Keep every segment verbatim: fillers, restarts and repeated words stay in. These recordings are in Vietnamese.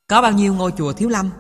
Có bao nhiêu ngôi chùa Thiếu Lâm?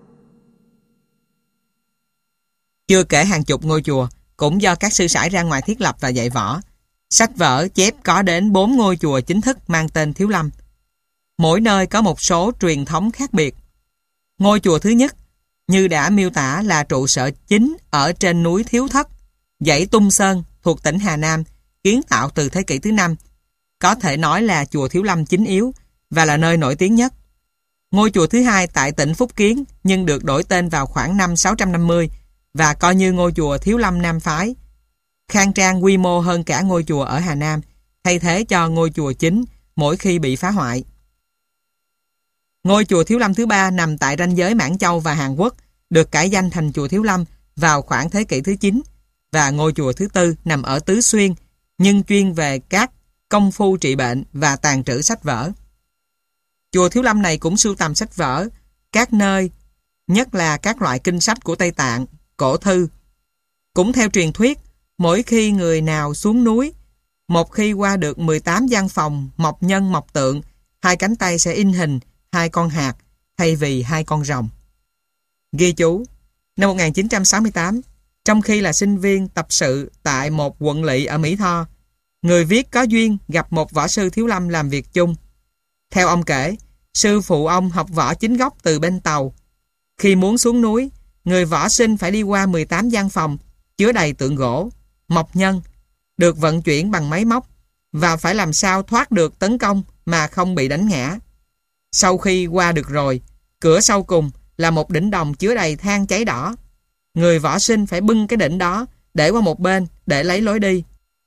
Chưa kể hàng chục ngôi chùa cũng do các sư sãi ra ngoài thiết lập và dạy võ. Sách vở chép có đến bốn ngôi chùa chính thức mang tên Thiếu Lâm. Mỗi nơi có một số truyền thống khác biệt. Ngôi chùa thứ nhất, như đã miêu tả, là trụ sở chính ở trên núi Thiếu Thất, dãy Tung Sơn thuộc tỉnh Hà Nam, kiến tạo từ thế kỷ thứ năm. Có thể nói là chùa Thiếu Lâm chính yếu và là nơi nổi tiếng nhất. Ngôi chùa thứ hai tại tỉnh Phúc Kiến nhưng được đổi tên vào khoảng năm sáu trăm năm mươi và coi như ngôi chùa Thiếu Lâm Nam Phái. Khang trang quy mô hơn cả ngôi chùa ở Hà Nam, thay thế cho ngôi chùa chính mỗi khi bị phá hoại. Ngôi chùa Thiếu Lâm thứ ba nằm tại ranh giới Mãn Châu và Hàn Quốc, được cải danh thành chùa Thiếu Lâm vào khoảng thế kỷ thứ chín, và ngôi chùa thứ tư nằm ở Tứ Xuyên, nhưng chuyên về các công phu trị bệnh và tàng trữ sách vở. Chùa Thiếu Lâm này cũng sưu tầm sách vở các nơi, nhất là các loại kinh sách của Tây Tạng, cổ thư. Cũng theo truyền thuyết, mỗi khi người nào xuống núi, một khi qua được mười tám gian phòng mộc nhân mộc tượng, hai cánh tay sẽ in hình hai con hạt thay vì hai con rồng. Ghi chú: năm một nghìn chín trăm sáu mươi tám, trong khi là sinh viên tập sự tại một quận lỵ ở Mỹ Tho, người viết có duyên gặp một võ sư Thiếu Lâm làm việc chung. Theo ông kể, sư phụ ông học võ chính gốc từ bên Tàu. Khi muốn xuống núi, người võ sinh phải đi qua mười tám gian phòng chứa đầy tượng gỗ, mộc nhân, được vận chuyển bằng máy móc, và phải làm sao thoát được tấn công mà không bị đánh ngã. Sau khi qua được rồi, cửa sau cùng là một đỉnh đồng chứa đầy than cháy đỏ. Người võ sinh phải bưng cái đỉnh đó để qua một bên để lấy lối đi.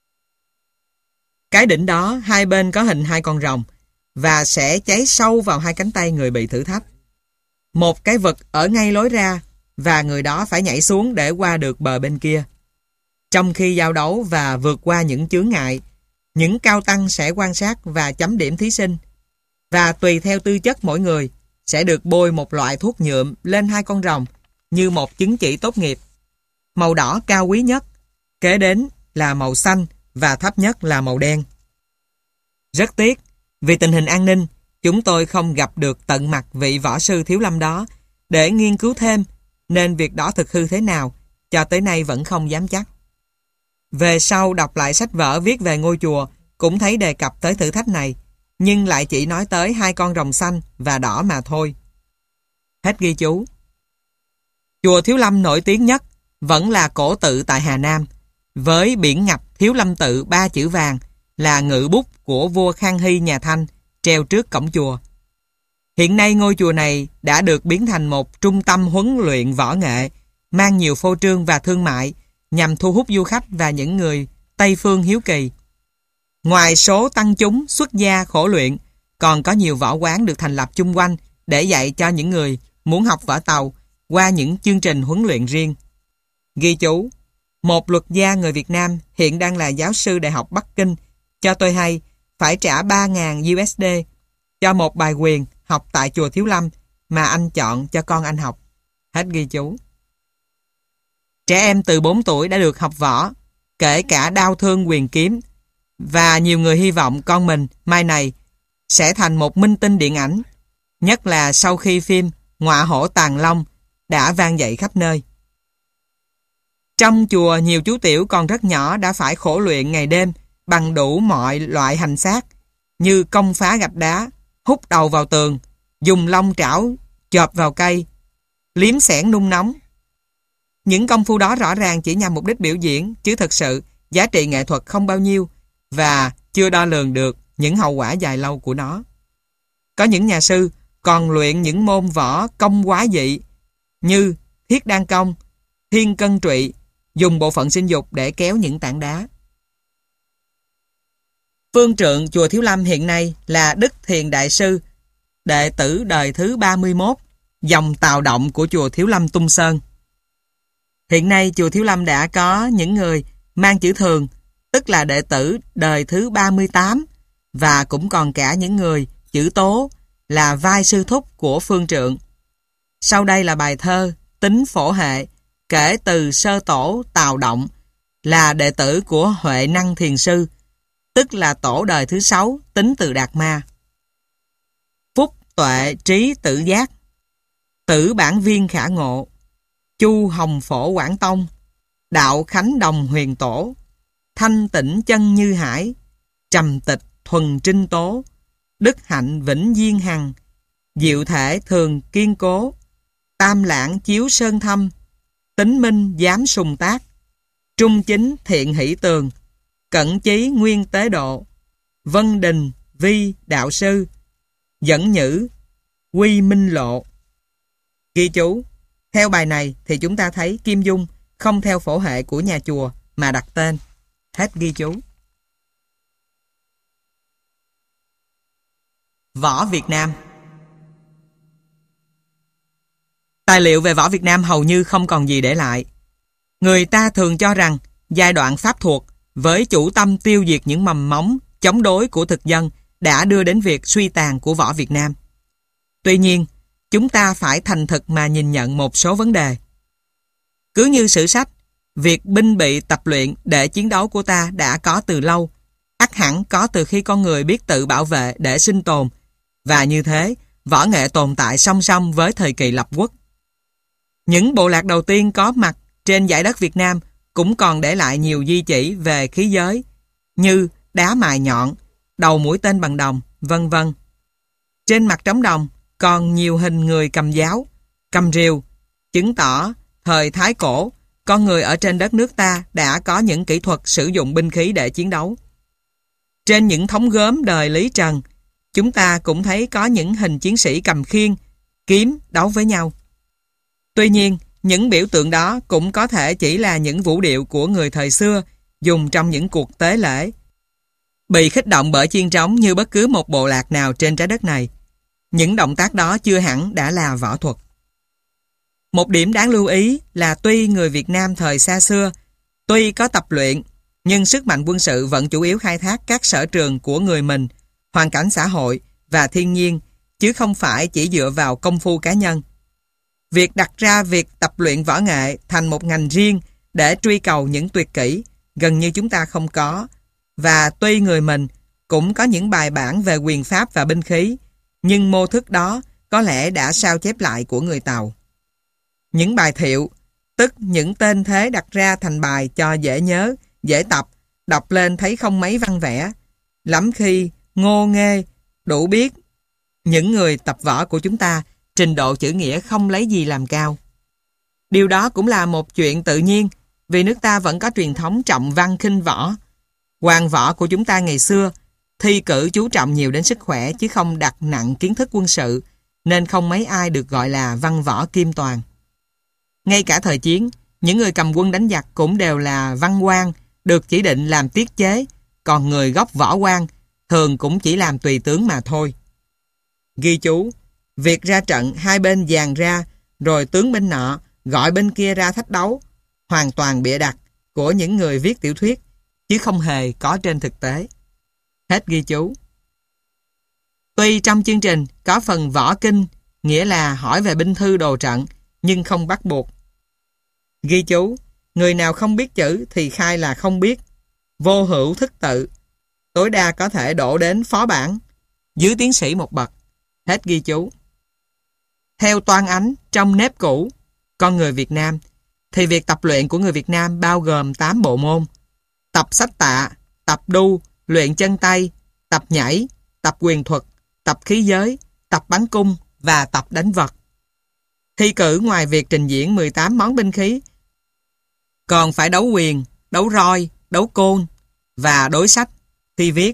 Cái đỉnh đó hai bên có hình hai con rồng và sẽ cháy sâu vào hai cánh tay người bị thử thách. Một cái vực ở ngay lối ra và người đó phải nhảy xuống để qua được bờ bên kia. Trong khi giao đấu và vượt qua những chướng ngại, những cao tăng sẽ quan sát và chấm điểm thí sinh, và tùy theo tư chất mỗi người sẽ được bôi một loại thuốc nhuộm lên hai con rồng như một chứng chỉ tốt nghiệp. Màu đỏ cao quý nhất, kế đến là màu xanh và thấp nhất là màu đen. Rất tiếc, vì tình hình an ninh, chúng tôi không gặp được tận mặt vị võ sư Thiếu Lâm đó để nghiên cứu thêm, nên việc đó thực hư thế nào cho tới nay vẫn không dám chắc. Về sau đọc lại sách vở viết về ngôi chùa cũng thấy đề cập tới thử thách này, nhưng lại chỉ nói tới hai con rồng xanh và đỏ mà thôi. Hết ghi chú. Chùa Thiếu Lâm nổi tiếng nhất vẫn là cổ tự tại Hà Nam, với biển ngập Thiếu Lâm tự ba chữ vàng là ngự bút của vua Khang Hy nhà Thanh treo trước cổng chùa. Hiện nay ngôi chùa này đã được biến thành một trung tâm huấn luyện võ nghệ, mang nhiều phô trương và thương mại nhằm thu hút du khách và những người Tây phương hiếu kỳ. Ngoài số tăng chúng xuất gia khổ luyện, còn có nhiều võ quán được thành lập chung quanh để dạy cho những người muốn học võ Tàu qua những chương trình huấn luyện riêng. Ghi chú: một luật gia người Việt Nam hiện đang là giáo sư Đại học Bắc Kinh cho tôi hay phải trả ba nghìn đô la cho một bài quyền học tại chùa Thiếu Lâm mà anh chọn cho con anh học. Hết ghi chú. Trẻ em từ bốn tuổi đã được học võ, kể cả đao thương quyền kiếm, và nhiều người hy vọng con mình mai này sẽ thành một minh tinh điện ảnh, nhất là sau khi phim Ngọa Hổ Tàng Long đã vang dậy khắp nơi. Trong chùa, nhiều chú tiểu còn rất nhỏ đã phải khổ luyện ngày đêm bằng đủ mọi loại hành xác, như công phá gạch đá, hút đầu vào tường, dùng lông trảo chộp vào cây, liếm xẻng nung nóng. Những công phu đó rõ ràng chỉ nhằm mục đích biểu diễn, chứ thực sự giá trị nghệ thuật không bao nhiêu và chưa đo lường được những hậu quả dài lâu của nó. Có những nhà sư còn luyện những môn võ công quá dị như thiết đan công, thiên cân trụy, dùng bộ phận sinh dục để kéo những tảng đá. Phương trượng chùa Thiếu Lâm hiện nay là Đức Thiền Đại Sư, đệ tử đời thứ ba mươi mốt, dòng Tào Động của chùa Thiếu Lâm Tung Sơn. Hiện nay chùa Thiếu Lâm đã có những người mang chữ thường, tức là đệ tử đời thứ ba mươi tám, và cũng còn cả những người chữ tố là vai sư thúc của phương trượng. Sau đây là bài thơ Tính Phổ Hệ kể từ sơ tổ Tào Động, là đệ tử của Huệ Năng Thiền Sư, tức là tổ đời thứ sáu tính từ Đạt Ma. Phúc tuệ trí tự giác, tử bản viên khả ngộ, chu hồng phổ quảng tông, đạo khánh đồng huyền tổ, thanh tịnh chân như hải, trầm tịch thuần trinh tố, đức hạnh vĩnh viên hằng, diệu thể thường kiên cố, tam lãng chiếu sơn thâm, tính minh dám sùng tác, trung chính thiện hỷ tường, cẩn chí nguyên tế độ, vân đình vi đạo sư, dẫn nhữ quy minh lộ. Ghi chú, theo bài này thì chúng ta thấy Kim Dung không theo phổ hệ của nhà chùa mà đặt tên. Hết ghi chú. Võ Việt Nam. Tài liệu về võ Việt Nam hầu như không còn gì để lại. Người ta thường cho rằng giai đoạn Pháp thuộc với chủ tâm tiêu diệt những mầm móng chống đối của thực dân đã đưa đến việc suy tàn của võ Việt Nam. Tuy nhiên, chúng ta phải thành thực mà nhìn nhận một số vấn đề. Cứ như sử sách, việc binh bị tập luyện để chiến đấu của ta đã có từ lâu, ắt hẳn có từ khi con người biết tự bảo vệ để sinh tồn, và như thế, võ nghệ tồn tại song song với thời kỳ lập quốc. Những bộ lạc đầu tiên có mặt trên dải đất Việt Nam cũng còn để lại nhiều di chỉ về khí giới, như đá mài nhọn, đầu mũi tên bằng đồng, vân vân. Trên mặt trống đồng còn nhiều hình người cầm giáo, cầm rìu, chứng tỏ thời Thái Cổ, con người ở trên đất nước ta đã có những kỹ thuật sử dụng binh khí để chiến đấu. Trên những thống gốm đời Lý Trần, chúng ta cũng thấy có những hình chiến sĩ cầm khiên, kiếm đấu với nhau. Tuy nhiên, những biểu tượng đó cũng có thể chỉ là những vũ điệu của người thời xưa dùng trong những cuộc tế lễ, bị khích động bởi chiên trống như bất cứ một bộ lạc nào trên trái đất này. Những động tác đó chưa hẳn đã là võ thuật. Một điểm đáng lưu ý là tuy người Việt Nam thời xa xưa, tuy có tập luyện, nhưng sức mạnh quân sự vẫn chủ yếu khai thác các sở trường của người mình, hoàn cảnh xã hội và thiên nhiên, chứ không phải chỉ dựa vào công phu cá nhân. Việc đặt ra việc tập luyện võ nghệ thành một ngành riêng để truy cầu những tuyệt kỹ gần như chúng ta không có, và tuy người mình cũng có những bài bản về quyền pháp và binh khí, nhưng mô thức đó có lẽ đã sao chép lại của người Tàu. Những bài thiệu, tức những tên thế đặt ra thành bài cho dễ nhớ, dễ tập, đọc lên thấy không mấy văn vẽ, lắm khi ngô nghê, đủ biết. Những người tập võ của chúng ta trình độ chữ nghĩa không lấy gì làm cao. Điều đó cũng là một chuyện tự nhiên, vì nước ta vẫn có truyền thống trọng văn khinh võ. Hoàng võ của chúng ta ngày xưa thi cử chú trọng nhiều đến sức khỏe chứ không đặt nặng kiến thức quân sự, nên không mấy ai được gọi là văn võ kim toàn. Ngay cả thời chiến, những người cầm quân đánh giặc cũng đều là văn quan, được chỉ định làm tiết chế, còn người gốc võ quan thường cũng chỉ làm tùy tướng mà thôi. Ghi chú, việc ra trận hai bên dàn ra, rồi tướng bên nọ gọi bên kia ra thách đấu, hoàn toàn bịa đặt của những người viết tiểu thuyết, chứ không hề có trên thực tế. Hết ghi chú. Tuy trong chương trình có phần võ kinh, nghĩa là hỏi về binh thư đồ trận, nhưng không bắt buộc. Ghi chú, người nào không biết chữ thì khai là không biết, vô hữu thức tự, tối đa có thể đổ đến phó bản, dưới tiến sĩ một bậc. Hết ghi chú. Theo Toan Ánh trong nếp cũ, con người Việt Nam, thì việc tập luyện của người Việt Nam bao gồm tám bộ môn: tập sách tạ, tập đu, luyện chân tay, tập nhảy, tập quyền thuật, tập khí giới, tập bắn cung và tập đánh vật. Thi cử ngoài việc trình diễn mười tám món binh khí, còn phải đấu quyền, đấu roi, đấu côn và đối sách, thi viết.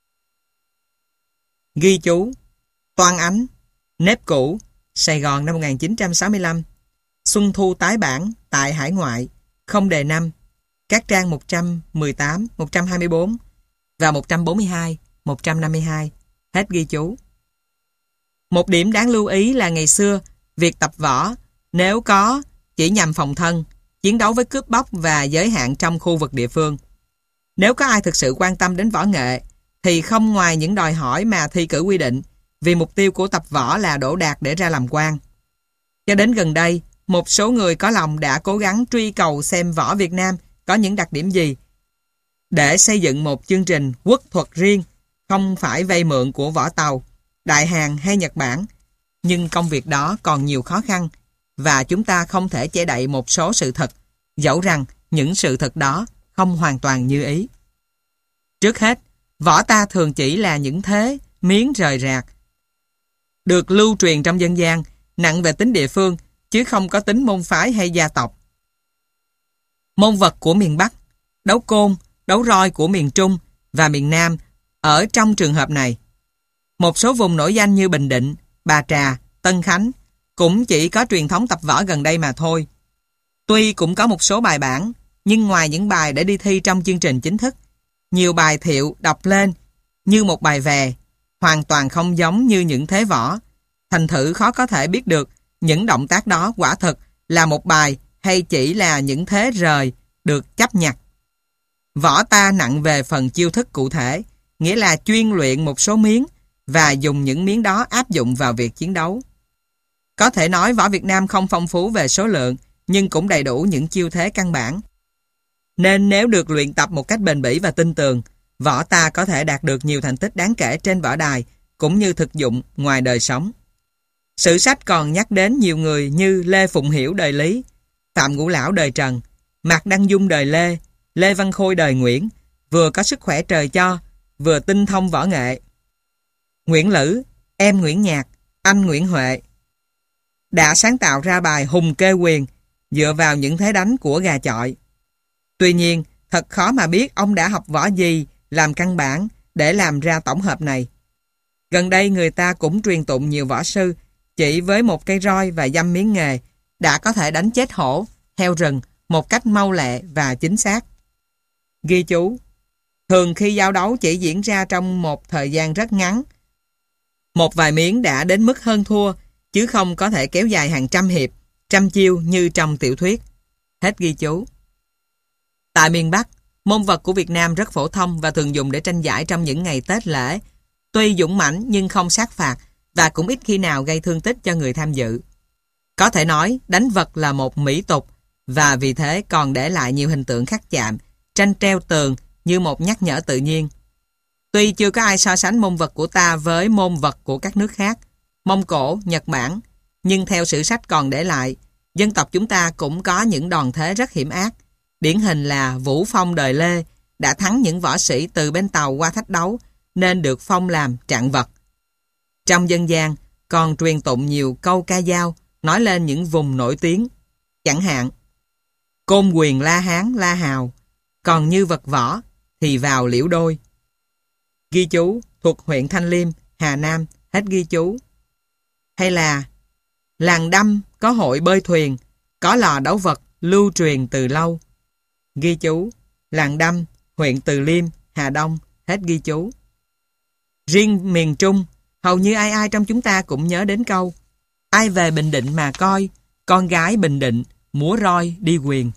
Ghi chú, Toan Ánh, nếp cũ, Sài Gòn năm một nghìn chín trăm sáu mươi lăm, Xuân Thu tái bản tại hải ngoại, không đề năm, các trang một trăm mười tám, một trăm hai mươi bốn và một trăm bốn mươi hai, một trăm năm mươi hai. Hết ghi chú. Một điểm đáng lưu ý là ngày xưa, việc tập võ nếu có chỉ nhằm phòng thân, chiến đấu với cướp bóc và giới hạn trong khu vực địa phương. Nếu có ai thực sự quan tâm đến võ nghệ thì không ngoài những đòi hỏi mà thi cử quy định, vì mục tiêu của tập võ là đỗ đạt để ra làm quan. Cho đến gần đây, một số người có lòng đã cố gắng truy cầu xem võ Việt Nam có những đặc điểm gì để xây dựng một chương trình quốc thuật riêng, không phải vay mượn của võ Tàu, Đại Hàn hay Nhật Bản, nhưng công việc đó còn nhiều khó khăn và chúng ta không thể che đậy một số sự thật, dẫu rằng những sự thật đó không hoàn toàn như ý. Trước hết, võ ta thường chỉ là những thế, miếng rời rạc, được lưu truyền trong dân gian, nặng về tính địa phương, chứ không có tính môn phái hay gia tộc. Môn vật của miền Bắc, đấu côn, đấu roi của miền Trung và miền Nam ở trong trường hợp này. Một số vùng nổi danh như Bình Định, Bà Trà, Tân Khánh cũng chỉ có truyền thống tập võ gần đây mà thôi. Tuy cũng có một số bài bản, nhưng ngoài những bài để đi thi trong chương trình chính thức, nhiều bài thiệu đọc lên như một bài về, hoàn toàn không giống như những thế võ. Thành thử khó có thể biết được những động tác đó quả thực là một bài hay chỉ là những thế rời được chấp nhặt. Võ ta nặng về phần chiêu thức cụ thể, nghĩa là chuyên luyện một số miếng và dùng những miếng đó áp dụng vào việc chiến đấu. Có thể nói võ Việt Nam không phong phú về số lượng, nhưng cũng đầy đủ những chiêu thế căn bản. Nên nếu được luyện tập một cách bền bỉ và tinh tường, võ ta có thể đạt được nhiều thành tích đáng kể trên võ đài, cũng như thực dụng ngoài đời sống. Sử sách còn nhắc đến nhiều người như Lê Phụng Hiểu đời Lý, Phạm Ngũ Lão đời Trần, Mạc Đăng Dung đời Lê, Lê Văn Khôi đời Nguyễn, vừa có sức khỏe trời cho, vừa tinh thông võ nghệ. Nguyễn Lữ, em Nguyễn Nhạc, anh Nguyễn Huệ đã sáng tạo ra bài Hùng Kê Quyền dựa vào những thế đánh của gà chọi. Tuy nhiên, thật khó mà biết ông đã học võ gì làm căn bản để làm ra tổng hợp này. Gần đây người ta cũng truyền tụng nhiều võ sư chỉ với một cây roi và dăm miếng nghề đã có thể đánh chết hổ, heo rừng một cách mau lẹ và chính xác. Ghi chú: thường khi giao đấu chỉ diễn ra trong một thời gian rất ngắn, một vài miếng đã đến mức hơn thua, chứ không có thể kéo dài hàng trăm hiệp, trăm chiêu như trong tiểu thuyết. Hết ghi chú. Tại miền Bắc, môn vật của Việt Nam rất phổ thông và thường dùng để tranh giải trong những ngày Tết lễ. Tuy dũng mãnh nhưng không sát phạt và cũng ít khi nào gây thương tích cho người tham dự. Có thể nói đánh vật là một mỹ tục và vì thế còn để lại nhiều hình tượng khắc chạm, tranh treo tường như một nhắc nhở tự nhiên. Tuy chưa có ai so sánh môn vật của ta với môn vật của các nước khác, Mông Cổ, Nhật Bản, nhưng theo sử sách còn để lại, dân tộc chúng ta cũng có những đòn thế rất hiểm ác. Điển hình là Vũ Phong đời Lê đã thắng những võ sĩ từ bên Tàu qua thách đấu nên được phong làm trạng vật. Trong dân gian còn truyền tụng nhiều câu ca dao nói lên những vùng nổi tiếng. Chẳng hạn: côn quyền La Hán La Hào, còn như vật võ thì vào liễu đôi. Ghi chú thuộc huyện Thanh Liêm, Hà Nam. Hết ghi chú. Hay là làng Đâm có hội bơi thuyền, có lò đấu vật lưu truyền từ lâu. Ghi chú làng Đâm, huyện Từ Liêm, Hà Đông. Hết ghi chú. Riêng miền Trung, hầu như ai ai trong chúng ta cũng nhớ đến câu: ai về Bình Định mà coi, con gái Bình Định múa roi đi quyền.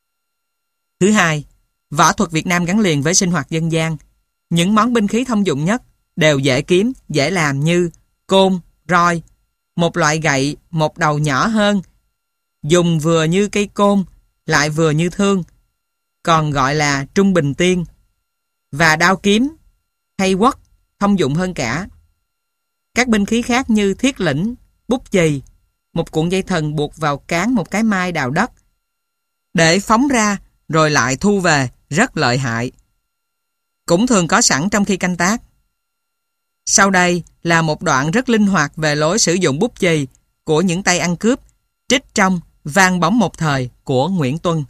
Thứ hai, võ thuật Việt Nam gắn liền với sinh hoạt dân gian. Những món binh khí thông dụng nhất đều dễ kiếm, dễ làm như côn, roi, một loại gậy một đầu nhỏ hơn, dùng vừa như cây côn lại vừa như thương, còn gọi là trung bình tiên, và đao kiếm hay quất thông dụng hơn cả. Các binh khí khác như thiết lĩnh, bút chì, một cuộn dây thần buộc vào cán một cái mai đào đất để phóng ra rồi lại thu về rất lợi hại, cũng thường có sẵn trong khi canh tác. Sau đây là một đoạn rất linh hoạt về lối sử dụng bút chì của những tay ăn cướp, trích trong Vang Bóng Một Thời của Nguyễn Tuân.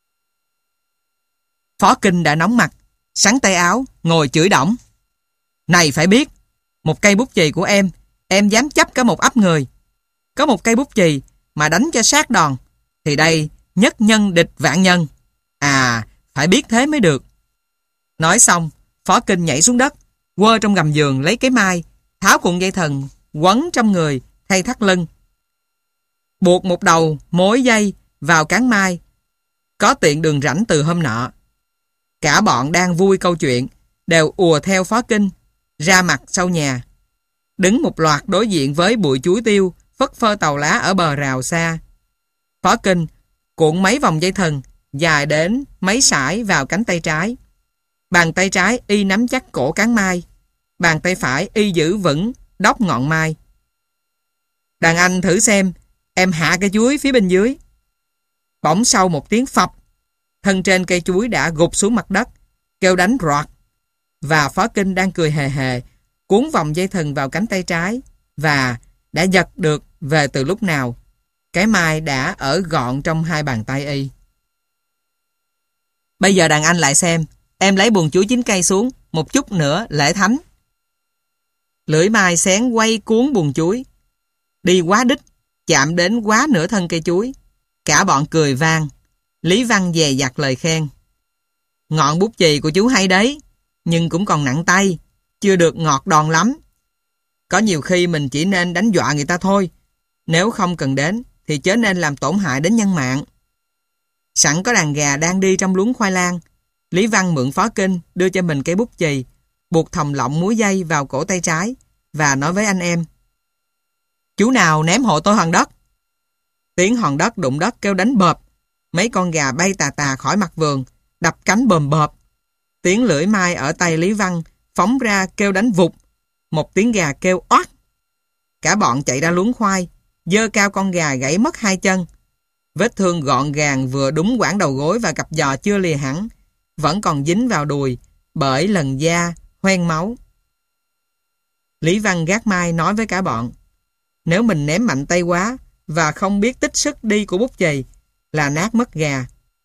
Phó Kinh đã nóng mặt, sắn tay áo, ngồi chửi đổng: này phải biết, một cây bút chì của em, em dám chấp cả một ấp người. Có một cây bút chì mà đánh cho sát đòn, thì đây nhất nhân địch vạn nhân. À, phải biết thế mới được. Nói xong, Phó Kinh nhảy xuống đất, quơ trong gầm giường lấy cái mai, tháo cuộn dây thần quấn trong người thay thắt lưng, buộc một đầu mối dây vào cán mai, có tiện đường rảnh từ hôm nọ. Cả bọn đang vui câu chuyện đều ùa theo Phó Kinh ra mặt sau nhà, đứng một loạt đối diện với bụi chuối tiêu phất phơ tàu lá ở bờ rào xa. Phó Kinh cuộn mấy vòng dây thần dài đến mấy sải vào cánh tay trái. Bàn tay trái y nắm chắc cổ cán mai, bàn tay phải y giữ vững đốc ngọn mai. Đàn anh thử xem, em hạ cây chuối phía bên dưới. Bỗng sau một tiếng phập, thân trên cây chuối đã gục xuống mặt đất, kêu đánh roạt. Và Phó Kinh đang cười hề hề, cuốn vòng dây thừng vào cánh tay trái và đã giật được về từ lúc nào. Cái mai đã ở gọn trong hai bàn tay y. Bây giờ đàn anh lại xem, em lấy buồng chuối chín cây xuống, một chút nữa lễ thánh. Lưỡi mai xén quay cuốn buồng chuối, đi quá đích, chạm đến quá nửa thân cây chuối. Cả bọn cười vang. Lý Văn dè dặt lời khen. Ngọn bút chì của chú hay đấy, nhưng cũng còn nặng tay, chưa được ngọt đòn lắm. Có nhiều khi mình chỉ nên đánh dọa người ta thôi. Nếu không cần đến, thì chớ nên làm tổn hại đến nhân mạng. Sẵn có đàn gà đang đi trong luống khoai lang, Lý Văn mượn Phó Kinh đưa cho mình cây bút chì, buộc thòng lọng múa dây vào cổ tay trái và nói với anh em. Chú nào ném hộ tôi hòn đất. Tiếng hòn đất đụng đất kêu đánh bợp. Mấy con gà bay tà tà khỏi mặt vườn, đập cánh bờm bợp. Tiếng lưỡi mai ở tay Lý Văn phóng ra kêu đánh vụt. Một tiếng gà kêu oát. Cả bọn chạy ra luống khoai, giơ cao con gà gãy mất hai chân. Vết thương gọn gàng vừa đúng quãng đầu gối và cặp giò chưa lìa hẳn, vẫn còn dính vào đùi bởi lần da hoen máu. Lý Văn gác mai nói với cả bọn. Nếu mình ném mạnh tay quá và không biết tích sức đi của bút chì là nát mất gà.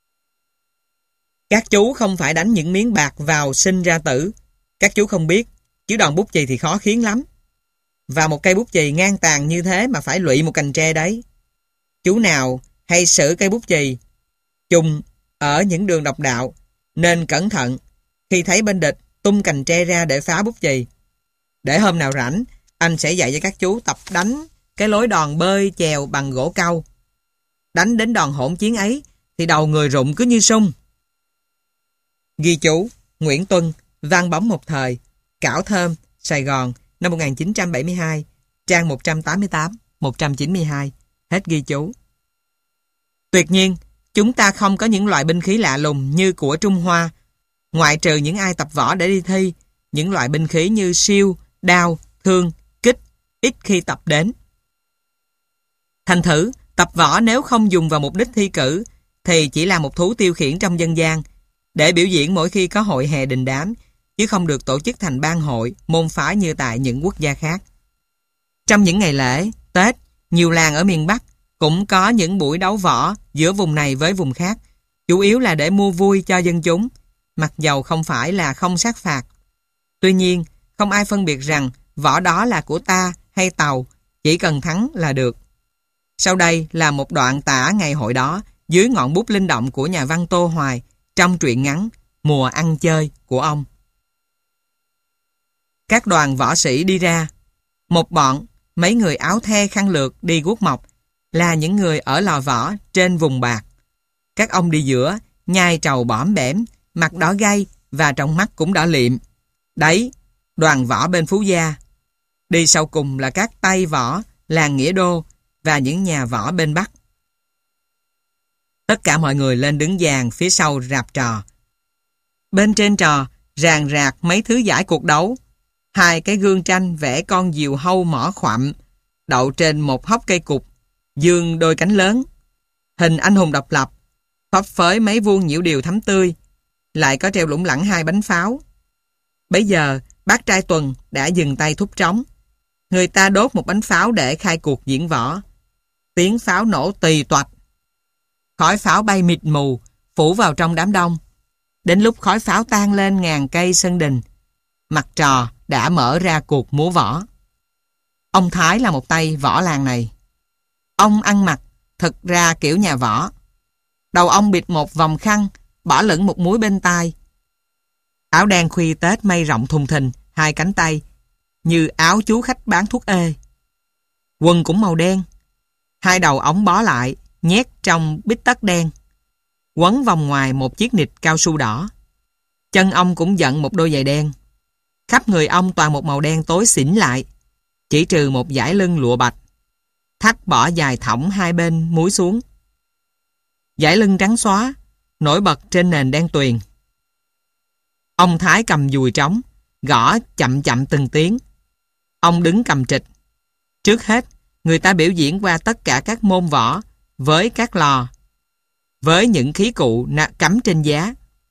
Các chú không phải đánh những miếng bạc vào sinh ra tử. Các chú không biết, chứ đòn bút chì thì khó khiến lắm. Và một cây bút chì ngang tàn như thế mà phải lụy một cành tre đấy. Chú nào hay sử cây bút chì chung ở những đường độc đạo nên cẩn thận khi thấy bên địch tung cành tre ra để phá bút chì. Để hôm nào rảnh, anh sẽ dạy cho các chú tập đánh cái lối đòn bơi chèo bằng gỗ cau. Đánh đến đòn hỗn chiến ấy thì đầu người rụng cứ như sung. Ghi chú Nguyễn Tuân, Văn bóng một thời, Cảo Thơm, Sài Gòn, năm một nghìn chín trăm bảy mươi hai, trang một trăm tám mươi tám, một trăm chín mươi hai. Hết ghi chú. Tuyệt nhiên, chúng ta không có những loại binh khí lạ lùng như của Trung Hoa. Ngoại trừ những ai tập võ để đi thi, những loại binh khí như siêu, đao, thương, kích ít khi tập đến. Thành thử, tập võ nếu không dùng vào mục đích thi cử thì chỉ là một thú tiêu khiển trong dân gian để biểu diễn mỗi khi có hội hè đình đám, chứ không được tổ chức thành ban hội, môn phái như tại những quốc gia khác. Trong những ngày lễ, Tết, nhiều làng ở miền Bắc cũng có những buổi đấu võ giữa vùng này với vùng khác, chủ yếu là để mua vui cho dân chúng, mặc dầu không phải là không sát phạt. Tuy nhiên, không ai phân biệt rằng võ đó là của ta hay Tàu, chỉ cần thắng là được. Sau đây là một đoạn tả ngày hội đó dưới ngọn bút linh động của nhà văn Tô Hoài trong truyện ngắn Mùa ăn chơi của ông. Các đoàn võ sĩ đi ra. Một bọn, mấy người áo the khăn lược đi guốc mộc là những người ở lò võ trên vùng bạc. Các ông đi giữa, nhai trầu bõm bẻm, mặt đỏ gay và trong mắt cũng đỏ liệm. Đấy, đoàn võ bên Phú Gia. Đi sau cùng là các tay võ, làng Nghĩa Đô và những nhà võ bên Bắc. Tất cả mọi người lên đứng dàn phía sau rạp trò. Bên trên trò, ràng rạc mấy thứ giải cuộc đấu. Hai cái gương tranh vẽ con diều hâu mỏ khoặm, đậu trên một hốc cây cục, dương đôi cánh lớn. Hình anh hùng độc lập, phấp phới mấy vuông nhiễu điều thắm tươi, lại có treo lủng lẳng hai bánh pháo. Bấy giờ, bác trai Tuần đã dừng tay thúc trống. Người ta đốt một bánh pháo để khai cuộc diễn võ. Tiếng pháo nổ tì toạch. Khói pháo bay mịt mù, phủ vào trong đám đông. Đến lúc khói pháo tan lên ngàn cây sân đình, mặt trò đã mở ra cuộc múa võ. Ông Thái là một tay võ làng này. Ông ăn mặc thực ra kiểu nhà võ. Đầu ông bịt một vòng khăn, bỏ lửng một múi bên tai. Áo đen khuy tết may rộng thùng thình, hai cánh tay, như áo chú khách bán thuốc ê. Quần cũng màu đen. Hai đầu ống bó lại, nhét trong bít tất đen. Quấn vòng ngoài một chiếc nịt cao su đỏ. Chân ông cũng dận một đôi giày đen. Khắp người ông toàn một màu đen tối xỉn lại, chỉ trừ một dải lưng lụa bạch. Thắt bỏ dài thõng hai bên múi xuống. Dải lưng trắng xóa, nổi bật trên nền đen tuyền. Ông Thái cầm dùi trống, gõ chậm chậm từng tiếng. Ông đứng cầm trịch. Trước hết, người ta biểu diễn qua tất cả các môn võ với các lò, với những khí cụ cắm trên giá.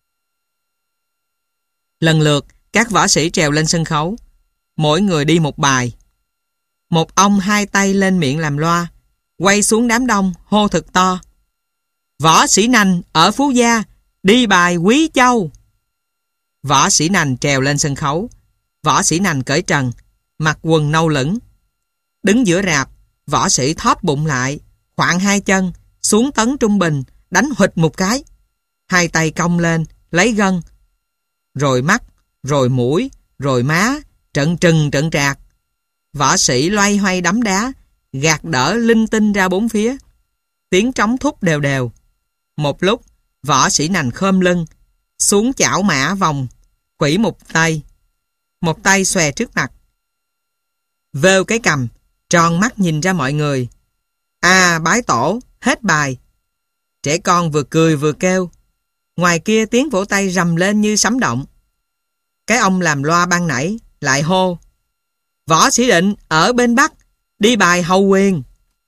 Lần lượt, các võ sĩ trèo lên sân khấu, mỗi người đi một bài. Một ông hai tay lên miệng làm loa, quay xuống đám đông hô thật to: "Võ sĩ Nành ở Phú Gia đi bài Quý Châu." Võ sĩ Nành trèo lên sân khấu. Võ sĩ Nành cởi trần, mặc quần nâu lửng. Đứng giữa rạp, võ sĩ thóp bụng lại, khoạng hai chân, xuống tấn trung bình, đánh huỵch một cái. Hai tay cong lên, lấy gân. Rồi mắt, rồi mũi, rồi má, trận trừng trận trạc. Võ sĩ loay hoay đấm đá, gạt đỡ linh tinh ra bốn phía. Tiếng trống thúc đều đều. Một lúc, võ sĩ Nành khom lưng, xuống chảo mã vòng, quỷ một tay. Một tay xòe trước mặt, vêu cái cằm, tròn mắt nhìn ra mọi người. À, bái tổ, hết bài. Trẻ con vừa cười vừa kêu. Ngoài kia tiếng vỗ tay rầm lên như sấm động. Cái ông làm loa ban nãy lại hô: "Võ sĩ Định ở bên Bắc đi bài Hầu Quyền."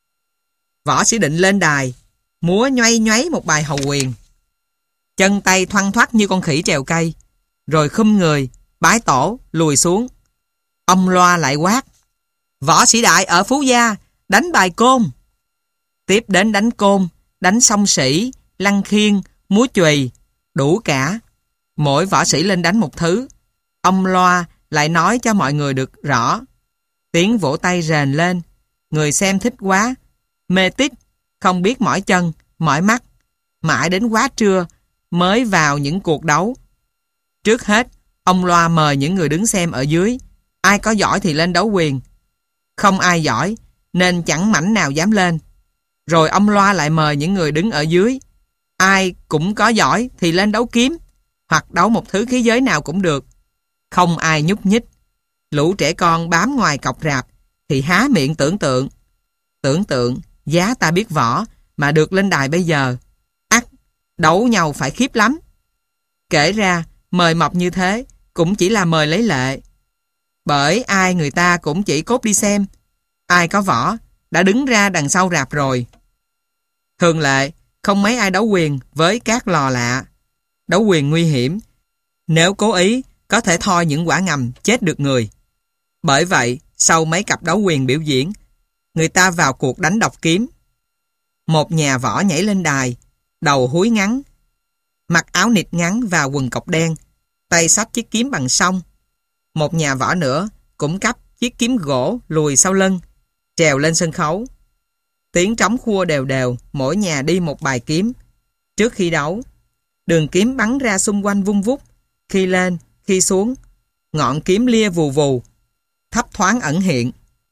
Võ sĩ Định lên đài, múa nhoay nhoáy một bài Hầu Quyền. Chân tay thoăn thoắt như con khỉ trèo cây, rồi khum người, bái tổ, lùi xuống. Ông loa lại quát: "Võ sĩ Đại ở Phú Gia đánh bài Côn." Tiếp đến đánh côn, đánh song sĩ, lăng khiên, múa chùy, đủ cả. Mỗi võ sĩ lên đánh một thứ. Ông loa lại nói cho mọi người được rõ. Tiếng vỗ tay rền lên. Người xem thích quá, mê tít, không biết mỏi chân, mỏi mắt. Mãi đến quá trưa mới vào những cuộc đấu. Trước hết, ông loa mời những người đứng xem ở dưới. Ai có giỏi thì lên đấu quyền. Không ai giỏi, nên chẳng mảnh nào dám lên. Rồi ông loa lại mời những người đứng ở dưới. Ai cũng có giỏi thì lên đấu kiếm, hoặc đấu một thứ khí giới nào cũng được. Không ai nhúc nhích. Lũ trẻ con bám ngoài cọc rạp thì há miệng tưởng tượng. Tưởng tượng, giá ta biết võ mà được lên đài bây giờ. Ắt, đấu nhau phải khiếp lắm. Kể ra, mời mọc như thế cũng chỉ là mời lấy lệ. Bởi ai người ta cũng chỉ cốt đi xem. Ai có võ đã đứng ra đằng sau rạp rồi. Thường lệ, không mấy ai đấu quyền với các lò lạ. Đấu quyền nguy hiểm. Nếu cố ý, có thể thoi những quả ngầm chết được người. Bởi vậy, sau mấy cặp đấu quyền biểu diễn, người ta vào cuộc đánh độc kiếm. Một nhà võ nhảy lên đài, đầu húi ngắn, mặc áo nịt ngắn và quần cộc đen, tay xách chiếc kiếm bằng song. Một nhà võ nữa cũng cắp chiếc kiếm gỗ lùi sau lưng, trèo lên sân khấu. Tiếng trống khua đều đều, mỗi nhà đi một bài kiếm. Trước khi đấu, đường kiếm bắn ra xung quanh vung vút, khi lên, khi xuống, ngọn kiếm lia vù vù, thấp thoáng ẩn hiện.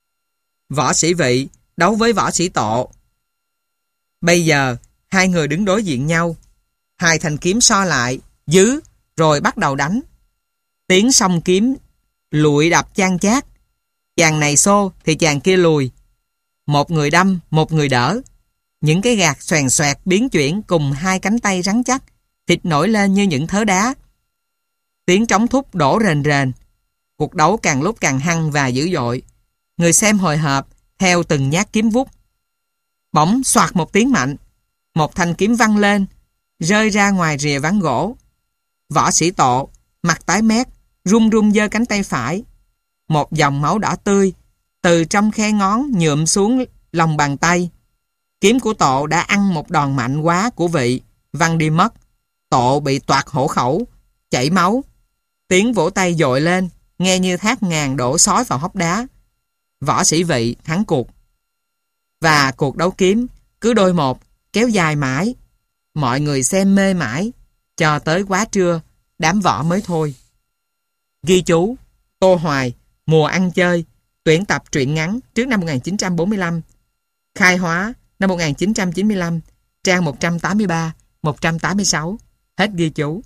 Võ sĩ Vị đấu với võ sĩ Tộ. Bây giờ, hai người đứng đối diện nhau. Hai thanh kiếm so lại, giữ, rồi bắt đầu đánh. Tiếng song kiếm lụi đập chan chát. Chàng này xô thì chàng kia lùi. Một người đâm, một người đỡ. Những cái gạt xoèn xoẹt biến chuyển cùng hai cánh tay rắn chắc, thịt nổi lên như những thớ đá. Tiếng trống thúc đổ rền rền. Cuộc đấu càng lúc càng hăng và dữ dội. Người xem hồi hộp theo từng nhát kiếm vút. Bỗng xoạt một tiếng mạnh, một thanh kiếm văng lên, rơi ra ngoài rìa ván gỗ. Võ sĩ Tộ, mặt tái mét, run run giơ cánh tay phải. Một dòng máu đỏ tươi từ trong khe ngón nhuộm xuống lòng bàn tay. Kiếm của Tộ đã ăn một đòn mạnh quá của Vị, văng đi mất. Tộ bị toạc hổ khẩu, chảy máu. Tiếng vỗ tay dội lên, nghe như thác ngàn đổ xói vào hốc đá. Võ sĩ Vị thắng cuộc. Và cuộc đấu kiếm cứ đôi một, kéo dài mãi. Mọi người xem mê mãi, cho tới quá trưa, đám võ mới thôi. Ghi chú: Tô Hoài, Mùa ăn chơi, tuyển tập truyện ngắn trước năm một nghìn chín trăm bốn mươi lăm. Khai hóa năm một nghìn chín trăm chín mươi lăm, trang một trăm tám mươi ba, một trăm tám mươi sáu. Hết ghi chú.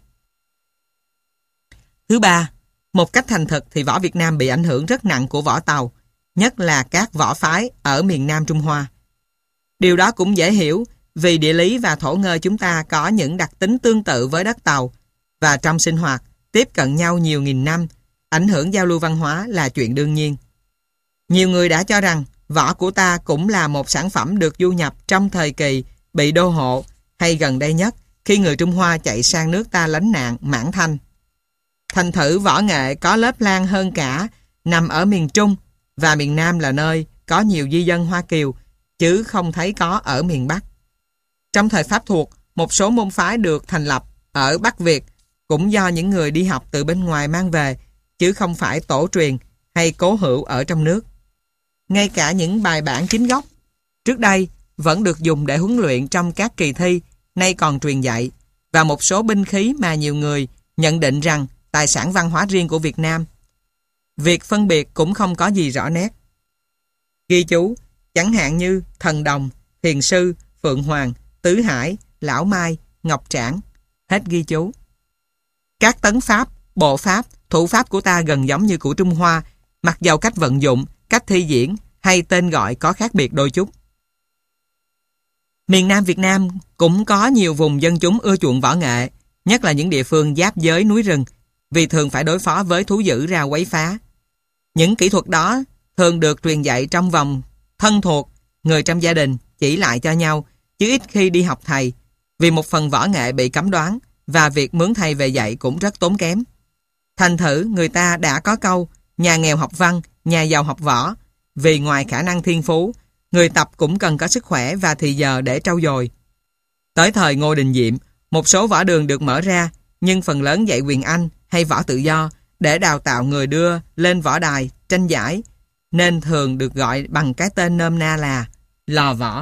Thứ ba, một cách thành thực thì võ Việt Nam bị ảnh hưởng rất nặng của võ Tàu, nhất là các võ phái ở miền Nam Trung Hoa. Điều đó cũng dễ hiểu vì địa lý và thổ ngơ chúng ta có những đặc tính tương tự với đất Tàu, và trong sinh hoạt tiếp cận nhau nhiều nghìn năm, ảnh hưởng giao lưu văn hóa là chuyện đương nhiên. Nhiều người đã cho rằng võ của ta cũng là một sản phẩm được du nhập trong thời kỳ bị đô hộ, hay gần đây nhất khi người Trung Hoa chạy sang nước ta lánh nạn Mãn Thanh. Thành thử võ nghệ có lớp lan hơn cả nằm ở miền Trung, và miền Nam là nơi có nhiều di dân Hoa Kiều, chứ không thấy có ở miền Bắc. Trong thời Pháp thuộc, một số môn phái được thành lập ở Bắc Việt cũng do những người đi học từ bên ngoài mang về, chứ không phải tổ truyền hay cố hữu ở trong nước. Ngay cả những bài bản chính gốc trước đây vẫn được dùng để huấn luyện trong các kỳ thi, nay còn truyền dạy, và một số binh khí mà nhiều người nhận định rằng tài sản văn hóa riêng của Việt Nam. Việc phân biệt cũng không có gì rõ nét. Ghi chú, chẳng hạn như Thần Đồng, Thiền Sư, Phượng Hoàng, Tứ Hải, Lão Mai, Ngọc Trảng. Hết ghi chú. Các tấn pháp, bộ pháp, thủ pháp của ta gần giống như của Trung Hoa, mặc dầu cách vận dụng, cách thi diễn hay tên gọi có khác biệt đôi chút. Miền Nam Việt Nam cũng có nhiều vùng dân chúng ưa chuộng võ nghệ, nhất là những địa phương giáp giới núi rừng, vì thường phải đối phó với thú dữ ra quấy phá. Những kỹ thuật đó thường được truyền dạy trong vòng thân thuộc, người trong gia đình chỉ lại cho nhau, chứ ít khi đi học thầy, vì một phần võ nghệ bị cấm đoán và việc mướn thầy về dạy cũng rất tốn kém. Thành thử người ta đã có câu nhà nghèo học văn, nhà giàu học võ, vì ngoài khả năng thiên phú, người tập cũng cần có sức khỏe và thì giờ để trau dồi. Tới thời Ngô Đình Diệm, một số võ đường được mở ra, nhưng phần lớn dạy quyền Anh hay võ tự do để đào tạo người đưa lên võ đài, tranh giải, nên thường được gọi bằng cái tên nôm na là lò võ.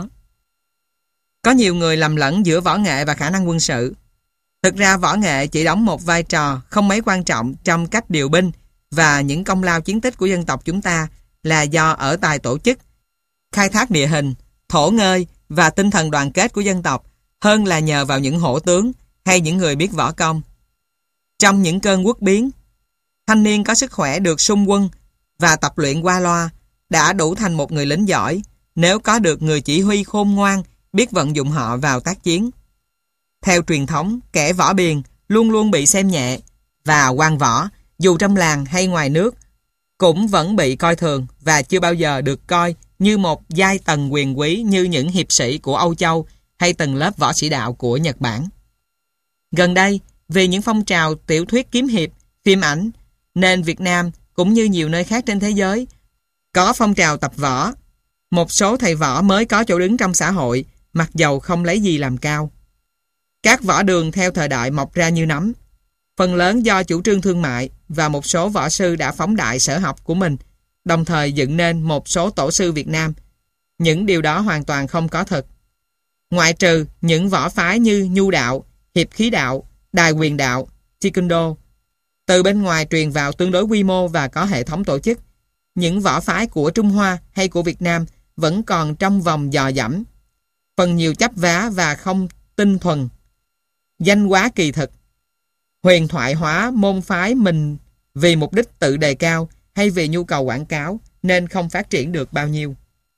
Có nhiều người lầm lẫn giữa võ nghệ và khả năng quân sự. Thực ra võ nghệ chỉ đóng một vai trò không mấy quan trọng trong cách điều binh, và những công lao chiến tích của dân tộc chúng ta là do ở tài tổ chức, khai thác địa hình, thổ ngơi và tinh thần đoàn kết của dân tộc, hơn là nhờ vào những hổ tướng hay những người biết võ công. Trong những cơn quốc biến, thanh niên có sức khỏe được xung quân và tập luyện qua loa đã đủ thành một người lính giỏi, nếu có được người chỉ huy khôn ngoan biết vận dụng họ vào tác chiến. Theo truyền thống, kẻ võ biền luôn luôn bị xem nhẹ, và quan võ, dù trong làng hay ngoài nước, cũng vẫn bị coi thường và chưa bao giờ được coi như một giai tầng quyền quý như những hiệp sĩ của Âu Châu hay tầng lớp võ sĩ đạo của Nhật Bản. Gần đây, vì những phong trào tiểu thuyết kiếm hiệp, phim ảnh, nên Việt Nam cũng như nhiều nơi khác trên thế giới có phong trào tập võ. Một số thầy võ mới có chỗ đứng trong xã hội, mặc dầu không lấy gì làm cao. Các võ đường theo thời đại mọc ra như nấm, phần lớn do chủ trương thương mại, và một số võ sư đã phóng đại sở học của mình, đồng thời dựng nên một số tổ sư Việt Nam. Những điều đó hoàn toàn không có thật. Ngoại trừ những võ phái như Nhu đạo, Hiệp khí đạo, Đài quyền đạo, Taekwondo, từ bên ngoài truyền vào tương đối quy mô và có hệ thống tổ chức, những võ phái của Trung Hoa hay của Việt Nam vẫn còn trong vòng dò dẫm, phần nhiều chấp vá và không tinh thuần, danh hóa kỳ thực, huyền thoại hóa môn phái mình vì mục đích tự đề cao hay vì nhu cầu quảng cáo, nên không phát triển được bao nhiêu.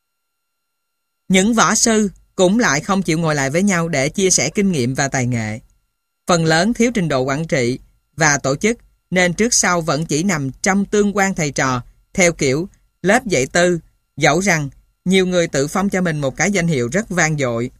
Những võ sư cũng lại không chịu ngồi lại với nhau để chia sẻ kinh nghiệm và tài nghệ. Phần lớn thiếu trình độ quản trị và tổ chức, nên trước sau vẫn chỉ nằm trong tương quan thầy trò, theo kiểu lớp dạy tư, dẫu rằng nhiều người tự phong cho mình một cái danh hiệu rất vang dội.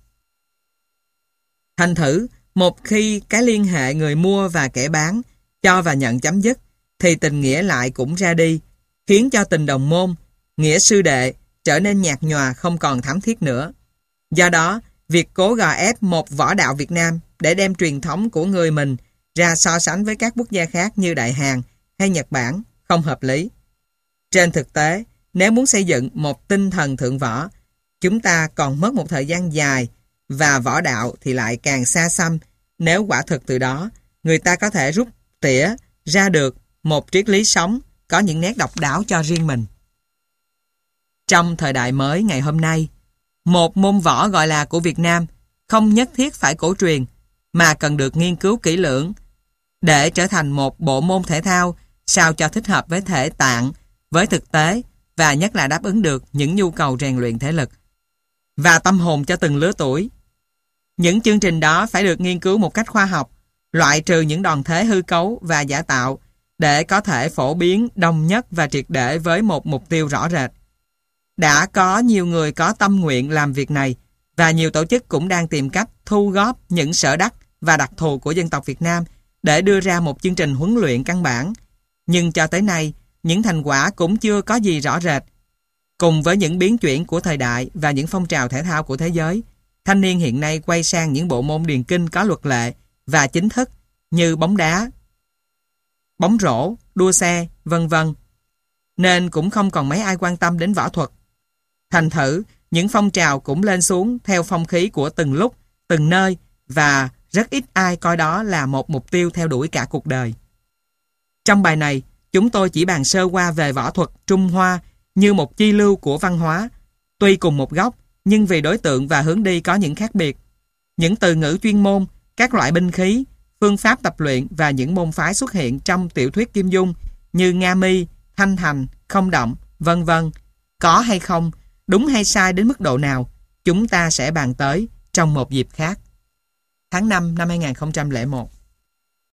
Thành thử, một khi cái liên hệ người mua và kẻ bán, cho và nhận chấm dứt, thì tình nghĩa lại cũng ra đi, khiến cho tình đồng môn, nghĩa sư đệ trở nên nhạt nhòa, không còn thắm thiết nữa. Do đó, việc cố gò ép một võ đạo Việt Nam để đem truyền thống của người mình ra so sánh với các quốc gia khác như Đại Hàn hay Nhật Bản không hợp lý. Trên thực tế, nếu muốn xây dựng một tinh thần thượng võ, chúng ta còn mất một thời gian dài, và võ đạo thì lại càng xa xăm, nếu quả thực từ đó người ta có thể rút tỉa ra được một triết lý sống có những nét độc đáo cho riêng mình. Trong thời đại mới ngày hôm nay, một môn võ gọi là của Việt Nam không nhất thiết phải cổ truyền, mà cần được nghiên cứu kỹ lưỡng để trở thành một bộ môn thể thao sao cho thích hợp với thể tạng, với thực tế, và nhất là đáp ứng được những nhu cầu rèn luyện thể lực và tâm hồn cho từng lứa tuổi. Những chương trình đó phải được nghiên cứu một cách khoa học, loại trừ những đòn thế hư cấu và giả tạo, để có thể phổ biến đồng nhất và triệt để với một mục tiêu rõ rệt. Đã có nhiều người có tâm nguyện làm việc này và nhiều tổ chức cũng đang tìm cách thu góp những sở đắc và đặc thù của dân tộc Việt Nam để đưa ra một chương trình huấn luyện căn bản. Nhưng cho tới nay, những thành quả cũng chưa có gì rõ rệt. Cùng với những biến chuyển của thời đại và những phong trào thể thao của thế giới, thanh niên hiện nay quay sang những bộ môn điền kinh có luật lệ và chính thức như bóng đá, bóng rổ, đua xe, vân vân. Nên cũng không còn mấy ai quan tâm đến võ thuật. Thành thử, những phong trào cũng lên xuống theo phong khí của từng lúc, từng nơi và rất ít ai coi đó là một mục tiêu theo đuổi cả cuộc đời. Trong bài này, chúng tôi chỉ bàn sơ qua về võ thuật Trung Hoa như một chi lưu của văn hóa, tuy cùng một gốc nhưng vì đối tượng và hướng đi có những khác biệt. Những từ ngữ chuyên môn, các loại binh khí, phương pháp tập luyện và những môn phái xuất hiện trong tiểu thuyết Kim Dung như Nga Mi, Thanh Thành, Không Động, vân vân, có hay không, đúng hay sai đến mức độ nào, chúng ta sẽ bàn tới trong một dịp khác. Tháng năm năm hai nghìn không trăm lẻ một